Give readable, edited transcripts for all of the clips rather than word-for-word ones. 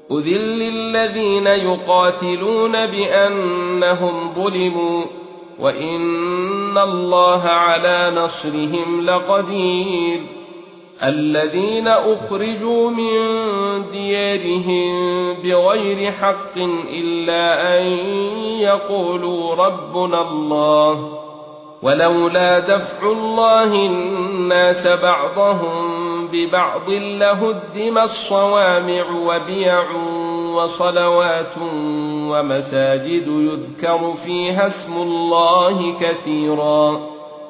أذل للذين يقاتلون بأنهم ظلموا وإن الله على نصرهم لقدير الذين أخرجوا من ديارهم بغير حق إلا أن يقولوا ربنا الله ولولا دفع الله الناس بعضهم ببعض لهدمت صوامع وبيع وصلوات ومساجد يذكر فيها اسم الله كثيرا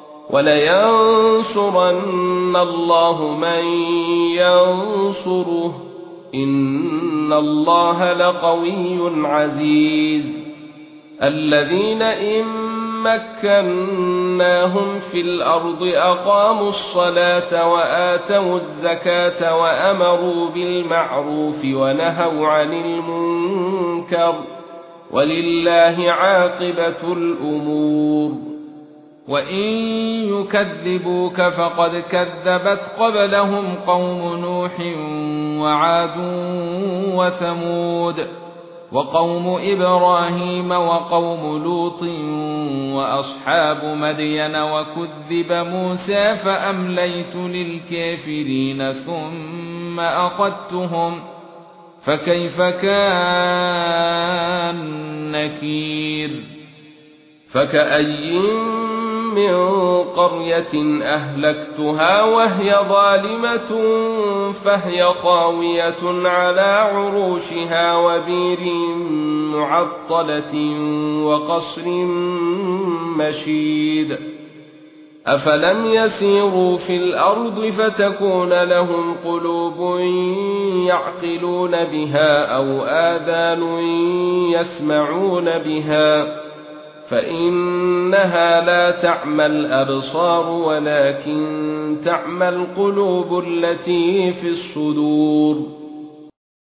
ولينصرن الله من ينصره إن الله لقوي عزيز الذين إن مكناهم في الأرض أقاموا الصلاة وآتوا الزكاة وأمروا بالمعروف ونهوا عن المنكر ولله عاقبة الأمور وإن يكذبوك فقد كذبت قبلهم قوم نوح وعاد وثمود وقوم إبراهيم وقوم لوط وأصحاب مدين وكذب موسى فأمليت للكافرين ثم أخذتهم فكيف كان نكير فكأي من قرية أهلكتها وهي ظالمة فهي خاوية على عروشها وبير معطلة وقصر مشيد أفلم يسيروا في الأرض فتكون لهم قلوب يعقلون بها أو آذان يسمعون بها فإنها لا تعمى الأبصار ولكن تعمى القلوب التي في الصدور